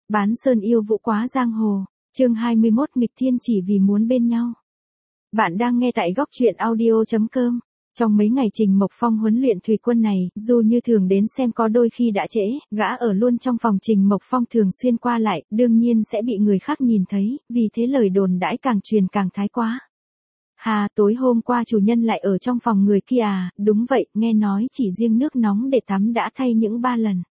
Bán sơn yêu vũ quá giang hồ, chương 21 nghịch thiên chỉ vì muốn bên nhau. Bạn đang nghe tại góc truyện audio.com. Trong mấy ngày Trình Mộc Phong huấn luyện thủy quân này, dù như thường đến xem có đôi khi đã trễ, gã ở luôn trong phòng Trình Mộc Phong thường xuyên qua lại, đương nhiên sẽ bị người khác nhìn thấy, vì thế lời đồn đãi càng truyền càng thái quá. Hà, tối hôm qua chủ nhân lại ở trong phòng người kia à, đúng vậy, nghe nói chỉ riêng nước nóng để tắm đã thay những 3 lần.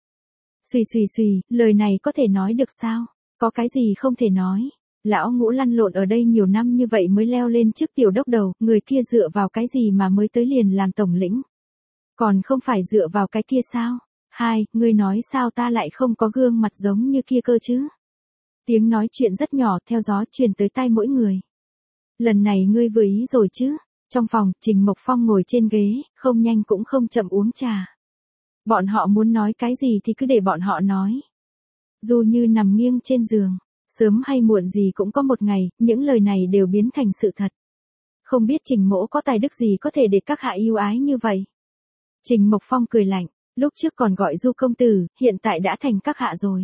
Xùy, lời này có thể nói được sao? Có cái gì không thể nói? Lão Ngũ lăn lộn ở đây nhiều năm như vậy mới leo lên chức tiểu đốc đầu, người kia dựa vào cái gì mà mới tới liền làm tổng lĩnh? Còn không phải dựa vào cái kia sao? Hai, ngươi nói sao ta lại không có gương mặt giống như kia cơ chứ? Tiếng nói chuyện rất nhỏ theo gió truyền tới tai mỗi người. Lần này ngươi vừa ý rồi chứ? Trong phòng, Trình Mộc Phong ngồi trên ghế, không nhanh cũng không chậm uống trà. Bọn họ muốn nói cái gì thì cứ để bọn họ nói. Dù như nằm nghiêng trên giường, sớm hay muộn gì cũng có một ngày, những lời này đều biến thành sự thật. Không biết Trình Mỗ có tài đức gì có thể để các hạ yêu ái như vậy. Trình Mộc Phong cười lạnh, lúc trước còn gọi Du công tử, hiện tại đã thành các hạ rồi.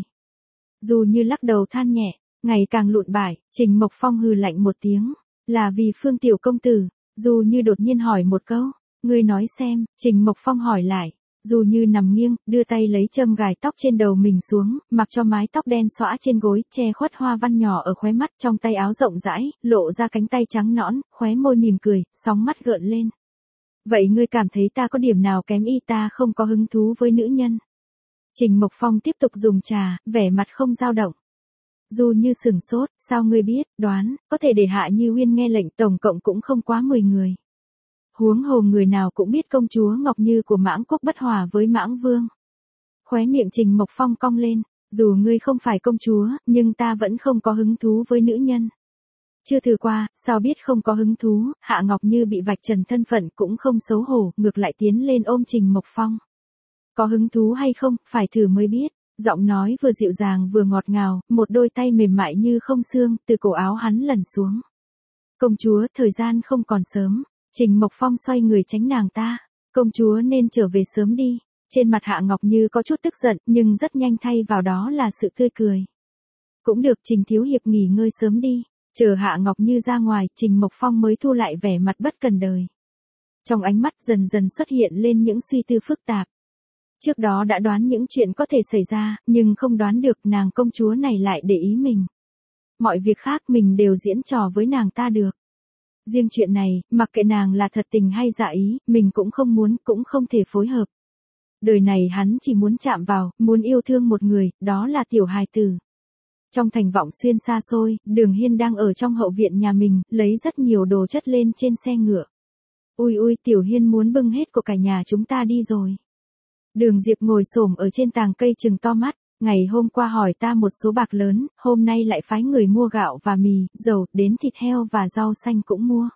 Dù như lắc đầu than nhẹ, ngày càng lụn bại, Trình Mộc Phong hừ lạnh một tiếng, là vì Phương tiểu công tử. Dù như đột nhiên hỏi một câu, ngươi nói xem, Trình Mộc Phong hỏi lại. Dù như nằm nghiêng, đưa tay lấy châm gài tóc trên đầu mình xuống, mặc cho mái tóc đen xõa trên gối, che khuất hoa văn nhỏ ở khóe mắt, trong tay áo rộng rãi, lộ ra cánh tay trắng nõn, khóe môi mỉm cười, sóng mắt gợn lên. Vậy ngươi cảm thấy ta có điểm nào kém y, ta không có hứng thú với nữ nhân? Trình Mộc Phong tiếp tục dùng trà, vẻ mặt không dao động. Dù như sừng sốt, sao ngươi biết, đoán, có thể để Hạ Như Uyên nghe lệnh, tổng cộng cũng không quá 10 người. Huống hồ người nào cũng biết công chúa Ngọc Như của Mãng Quốc bất hòa với Mãng Vương. Khóe miệng Trình Mộc Phong cong lên, dù ngươi không phải công chúa, nhưng ta vẫn không có hứng thú với nữ nhân. Chưa thử qua, sao biết không có hứng thú, Hạ Ngọc Như bị vạch trần thân phận cũng không xấu hổ, ngược lại tiến lên ôm Trình Mộc Phong. Có hứng thú hay không, phải thử mới biết. Giọng nói vừa dịu dàng vừa ngọt ngào, một đôi tay mềm mại như không xương, từ cổ áo hắn lẩn xuống. Công chúa, thời gian không còn sớm. Trình Mộc Phong xoay người tránh nàng ta. Công chúa nên trở về sớm đi. Trên mặt Hạ Ngọc Như có chút tức giận, nhưng rất nhanh thay vào đó là sự tươi cười. Cũng được, Trình thiếu hiệp nghỉ ngơi sớm đi. Chờ Hạ Ngọc Như ra ngoài, Trình Mộc Phong mới thu lại vẻ mặt bất cần đời. Trong ánh mắt dần dần xuất hiện lên những suy tư phức tạp. Trước đó đã đoán những chuyện có thể xảy ra, nhưng không đoán được nàng công chúa này lại để ý mình. Mọi việc khác mình đều diễn trò với nàng ta được. Riêng chuyện này, mặc kệ nàng là thật tình hay giả ý, mình cũng không muốn, cũng không thể phối hợp. Đời này hắn chỉ muốn chạm vào, muốn yêu thương một người, đó là tiểu hài tử. Trong thành Vọng Xuyên xa xôi, Đường Hiên đang ở trong hậu viện nhà mình, lấy rất nhiều đồ chất lên trên xe ngựa. Ui, Tiểu Hiên muốn bưng hết của cả nhà chúng ta đi rồi. Đường Diệp ngồi xổm ở trên tàng cây trừng to mắt, ngày hôm qua hỏi ta một số bạc lớn, hôm nay lại phái người mua gạo và mì, dầu, đến thịt heo và rau xanh cũng mua.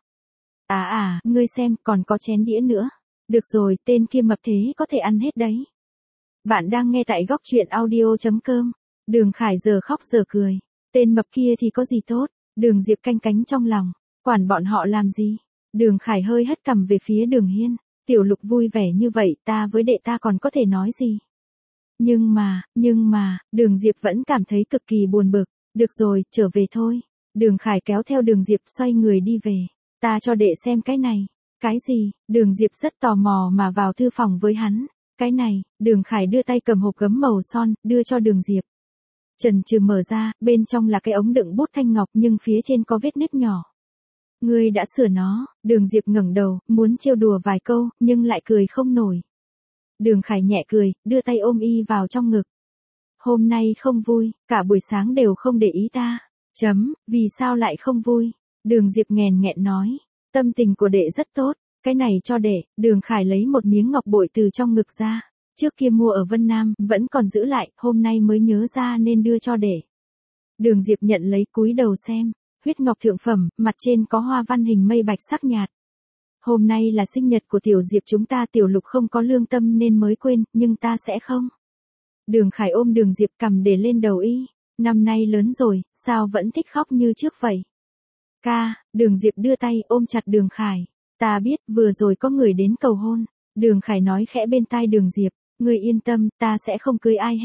Ngươi xem, còn có chén đĩa nữa. Được rồi, tên kia mập thế có thể ăn hết đấy. Bạn đang nghe tại góc truyện audio.com. Đường Khải giờ khóc giờ cười. Tên mập kia thì có gì tốt? Đường Diệp canh cánh trong lòng. Quản bọn họ làm gì? Đường Khải hơi hất cằm về phía Đường Hiên. Tiểu Lục vui vẻ như vậy, ta với đệ ta còn có thể nói gì? Nhưng mà, Đường Diệp vẫn cảm thấy cực kỳ buồn bực. Được rồi, trở về thôi. Đường Khải kéo theo Đường Diệp xoay người đi về. Ta cho đệ xem cái này. Cái gì? Đường Diệp rất tò mò mà vào thư phòng với hắn. Cái này, Đường Khải đưa tay cầm hộp gấm màu son, đưa cho Đường Diệp. Chần chừ mở ra, bên trong là cái ống đựng bút thanh ngọc nhưng phía trên có vết nứt nhỏ. Ngươi đã sửa nó. Đường Diệp ngẩng đầu, muốn trêu đùa vài câu, nhưng lại cười không nổi. Đường Khải nhẹ cười, đưa tay ôm y vào trong ngực. Hôm nay không vui, cả buổi sáng đều không để ý ta. Vì sao lại không vui? Đường Diệp nghèn nghẹn nói. Tâm tình của đệ rất tốt, cái này cho đệ. Đường Khải lấy một miếng ngọc bội từ trong ngực ra. Trước kia mua ở Vân Nam, vẫn còn giữ lại, hôm nay mới nhớ ra nên đưa cho đệ. Đường Diệp nhận lấy cúi đầu xem. Huyết ngọc thượng phẩm, mặt trên có hoa văn hình mây bạch sắc nhạt. Hôm nay là sinh nhật của Tiểu Diệp chúng ta, Tiểu Lục không có lương tâm nên mới quên, nhưng ta sẽ không. Đường Khải ôm Đường Diệp cầm để lên đầu y. Năm nay lớn rồi, sao vẫn thích khóc như trước vậy? Ca, Đường Diệp đưa tay ôm chặt Đường Khải. Ta biết, vừa rồi có người đến cầu hôn. Đường Khải nói khẽ bên tai Đường Diệp. Ngươi yên tâm, ta sẽ không cưới ai hết.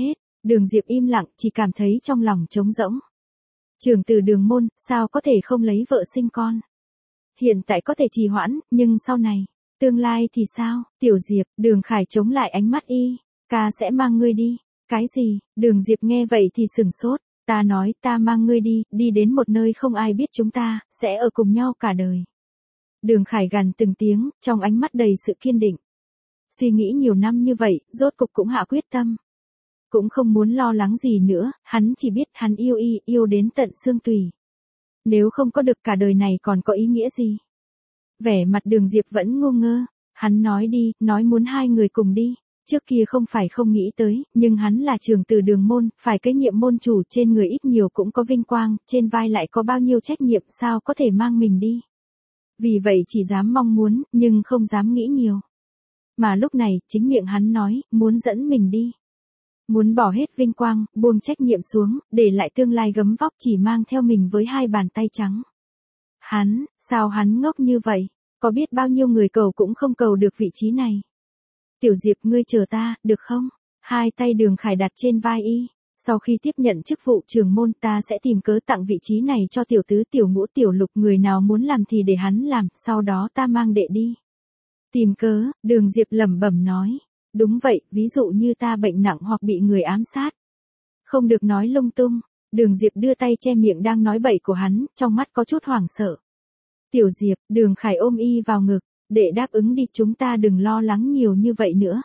Đường Diệp im lặng, chỉ cảm thấy trong lòng trống rỗng. Trưởng tử Đường môn, sao có thể không lấy vợ sinh con? Hiện tại có thể trì hoãn, nhưng sau này, tương lai thì sao? Tiểu Diệp, Đường Khải chống lại ánh mắt y, ca sẽ mang ngươi đi. Cái gì? Đường Diệp nghe vậy thì sửng sốt. Ta nói ta mang ngươi đi, đi đến một nơi không ai biết chúng ta, sẽ ở cùng nhau cả đời. Đường Khải gằn từng tiếng, trong ánh mắt đầy sự kiên định. Suy nghĩ nhiều năm như vậy, rốt cục cũng hạ quyết tâm. Cũng không muốn lo lắng gì nữa, hắn chỉ biết hắn yêu y, yêu đến tận xương tủy. Nếu không có được cả đời này còn có ý nghĩa gì? Vẻ mặt Đường Diệp vẫn ngu ngơ, hắn nói đi, nói muốn hai người cùng đi. Trước kia không phải không nghĩ tới, nhưng hắn là trưởng tử Đường môn, phải kế nhiệm môn chủ, trên người ít nhiều cũng có vinh quang, trên vai lại có bao nhiêu trách nhiệm, sao có thể mang mình đi. Vì vậy chỉ dám mong muốn, nhưng không dám nghĩ nhiều. Mà lúc này, chính miệng hắn nói, muốn dẫn mình đi. Muốn bỏ hết vinh quang, buông trách nhiệm xuống, để lại tương lai gấm vóc, chỉ mang theo mình với hai bàn tay trắng. Sao hắn ngốc như vậy? Có biết bao nhiêu người cầu cũng không cầu được vị trí này. Tiểu Diệp, ngươi chờ ta, được không? Hai tay Đường Khải đặt trên vai y. Sau khi tiếp nhận chức vụ trưởng môn, ta sẽ tìm cớ tặng vị trí này cho tiểu tứ, tiểu ngũ, tiểu lục, người nào muốn làm thì để hắn làm, sau đó ta mang đệ đi. Tìm cớ? Đường Diệp lẩm bẩm nói. Đúng vậy, ví dụ như ta bệnh nặng hoặc bị người ám sát. Không được nói lung tung. Đường Diệp đưa tay che miệng đang nói bậy của hắn, trong mắt có chút hoảng sợ. Tiểu Diệp, Đường Khải ôm y vào ngực. Đệ đáp ứng đi, chúng ta đừng lo lắng nhiều như vậy nữa.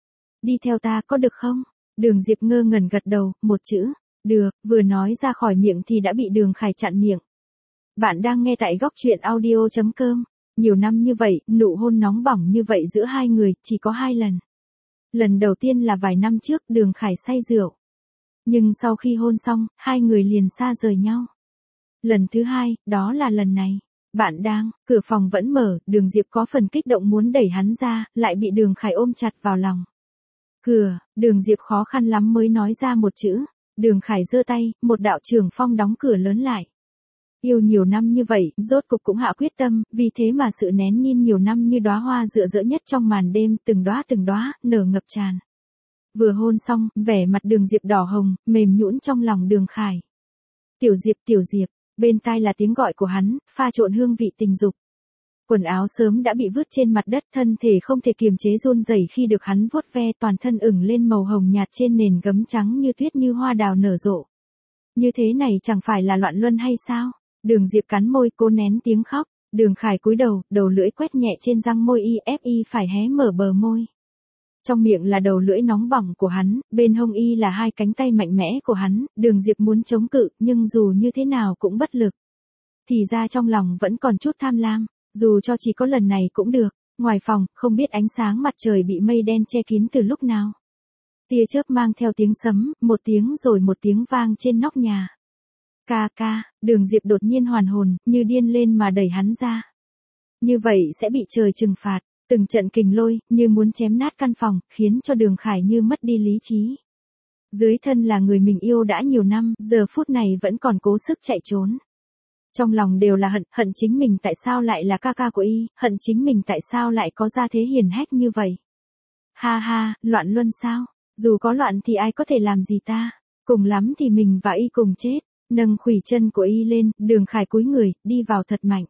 Đi theo ta có được không? Đường Diệp ngơ ngẩn gật đầu, một chữ. Được, vừa nói ra khỏi miệng thì đã bị Đường Khải chặn miệng. Bạn đang nghe tại góc truyện audio.com. Nhiều năm như vậy, nụ hôn nóng bỏng như vậy giữa hai người, chỉ có 2 lần. Lần đầu tiên là vài năm trước, Đường Khải say rượu. Nhưng sau khi hôn xong, hai người liền xa rời nhau. Lần thứ 2, đó là lần này. Bạn đang, cửa phòng vẫn mở, Đường Diệp có phần kích động muốn đẩy hắn ra, lại bị Đường Khải ôm chặt vào lòng. Cửa, Đường Diệp khó khăn lắm mới nói ra một chữ. Đường Khải giơ tay, một đạo trường phong đóng cửa lớn lại. Yêu nhiều năm như vậy, rốt cục cũng hạ quyết tâm, vì thế mà sự nén nhìn nhiều năm như đóa hoa rực rỡ nhất trong màn đêm, từng đóa, nở ngập tràn. Vừa hôn xong, vẻ mặt Đường Diệp đỏ hồng, mềm nhũn trong lòng Đường Khải. Tiểu Diệp, bên tai là tiếng gọi của hắn, pha trộn hương vị tình dục. Quần áo sớm đã bị vứt trên mặt đất, thân thể không thể kiềm chế run rẩy khi được hắn vuốt ve, toàn thân ửng lên màu hồng nhạt trên nền gấm trắng như tuyết, như hoa đào nở rộ. Như thế này chẳng phải là loạn luân hay sao? Đường Diệp cắn môi, cố nén tiếng khóc. Đường Khải cúi đầu, đầu lưỡi quét nhẹ trên răng môi y, ép y phải hé mở bờ môi. Trong miệng là đầu lưỡi nóng bỏng của hắn, bên hông y là hai cánh tay mạnh mẽ của hắn. Đường Diệp muốn chống cự, nhưng dù như thế nào cũng bất lực. Thì ra trong lòng vẫn còn chút tham lam, dù cho chỉ có lần này cũng được. Ngoài phòng, không biết ánh sáng mặt trời bị mây đen che kín từ lúc nào. Tia chớp mang theo tiếng sấm, một tiếng rồi một tiếng vang trên nóc nhà. Ca, Đường Diệp đột nhiên hoàn hồn, như điên lên mà đẩy hắn ra. Như vậy sẽ bị trời trừng phạt, từng trận kình lôi, như muốn chém nát căn phòng, khiến cho Đường Khải như mất đi lý trí. Dưới thân là người mình yêu đã nhiều năm, giờ phút này vẫn còn cố sức chạy trốn. Trong lòng đều là hận chính mình tại sao lại là ca của y, hận chính mình tại sao lại có gia thế hiền hách như vậy. Ha, loạn luân sao? Dù có loạn thì ai có thể làm gì ta? Cùng lắm thì mình và y cùng chết. Nâng khuỷu chân của y lên, Đường Khải cúi người, đi vào thật mạnh.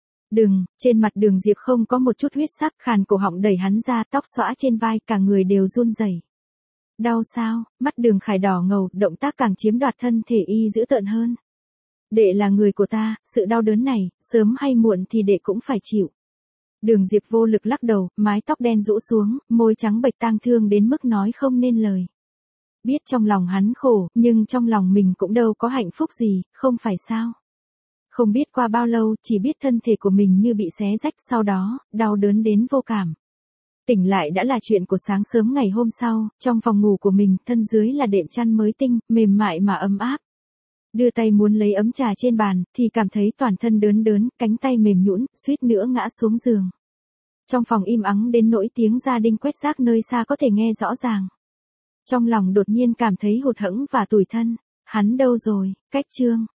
Trên mặt Đường Diệp không có một chút huyết sắc, khàn cổ họng đẩy hắn ra, tóc xõa trên vai, cả người đều run rẩy. Đau sao? Mắt Đường Khải đỏ ngầu, động tác càng chiếm đoạt thân thể y dữ tợn hơn. Đệ là người của ta, sự đau đớn này, sớm hay muộn thì đệ cũng phải chịu. Đường Diệp vô lực lắc đầu, mái tóc đen rũ xuống, môi trắng bệch tang thương đến mức nói không nên lời. Biết trong lòng hắn khổ, nhưng trong lòng mình cũng đâu có hạnh phúc gì, không phải sao? Không biết qua bao lâu, chỉ biết thân thể của mình như bị xé rách, sau đó, đau đớn đến vô cảm. Tỉnh lại đã là chuyện của sáng sớm ngày hôm sau, trong phòng ngủ của mình, thân dưới là đệm chăn mới tinh, mềm mại mà ấm áp. Đưa tay muốn lấy ấm trà trên bàn, thì cảm thấy toàn thân đớn, cánh tay mềm nhũn, suýt nữa ngã xuống giường. Trong phòng im ắng đến nỗi tiếng gia đình quét rác nơi xa có thể nghe rõ ràng. Trong lòng đột nhiên cảm thấy hụt hẫng và tủi thân. Hắn đâu rồi? Cách chương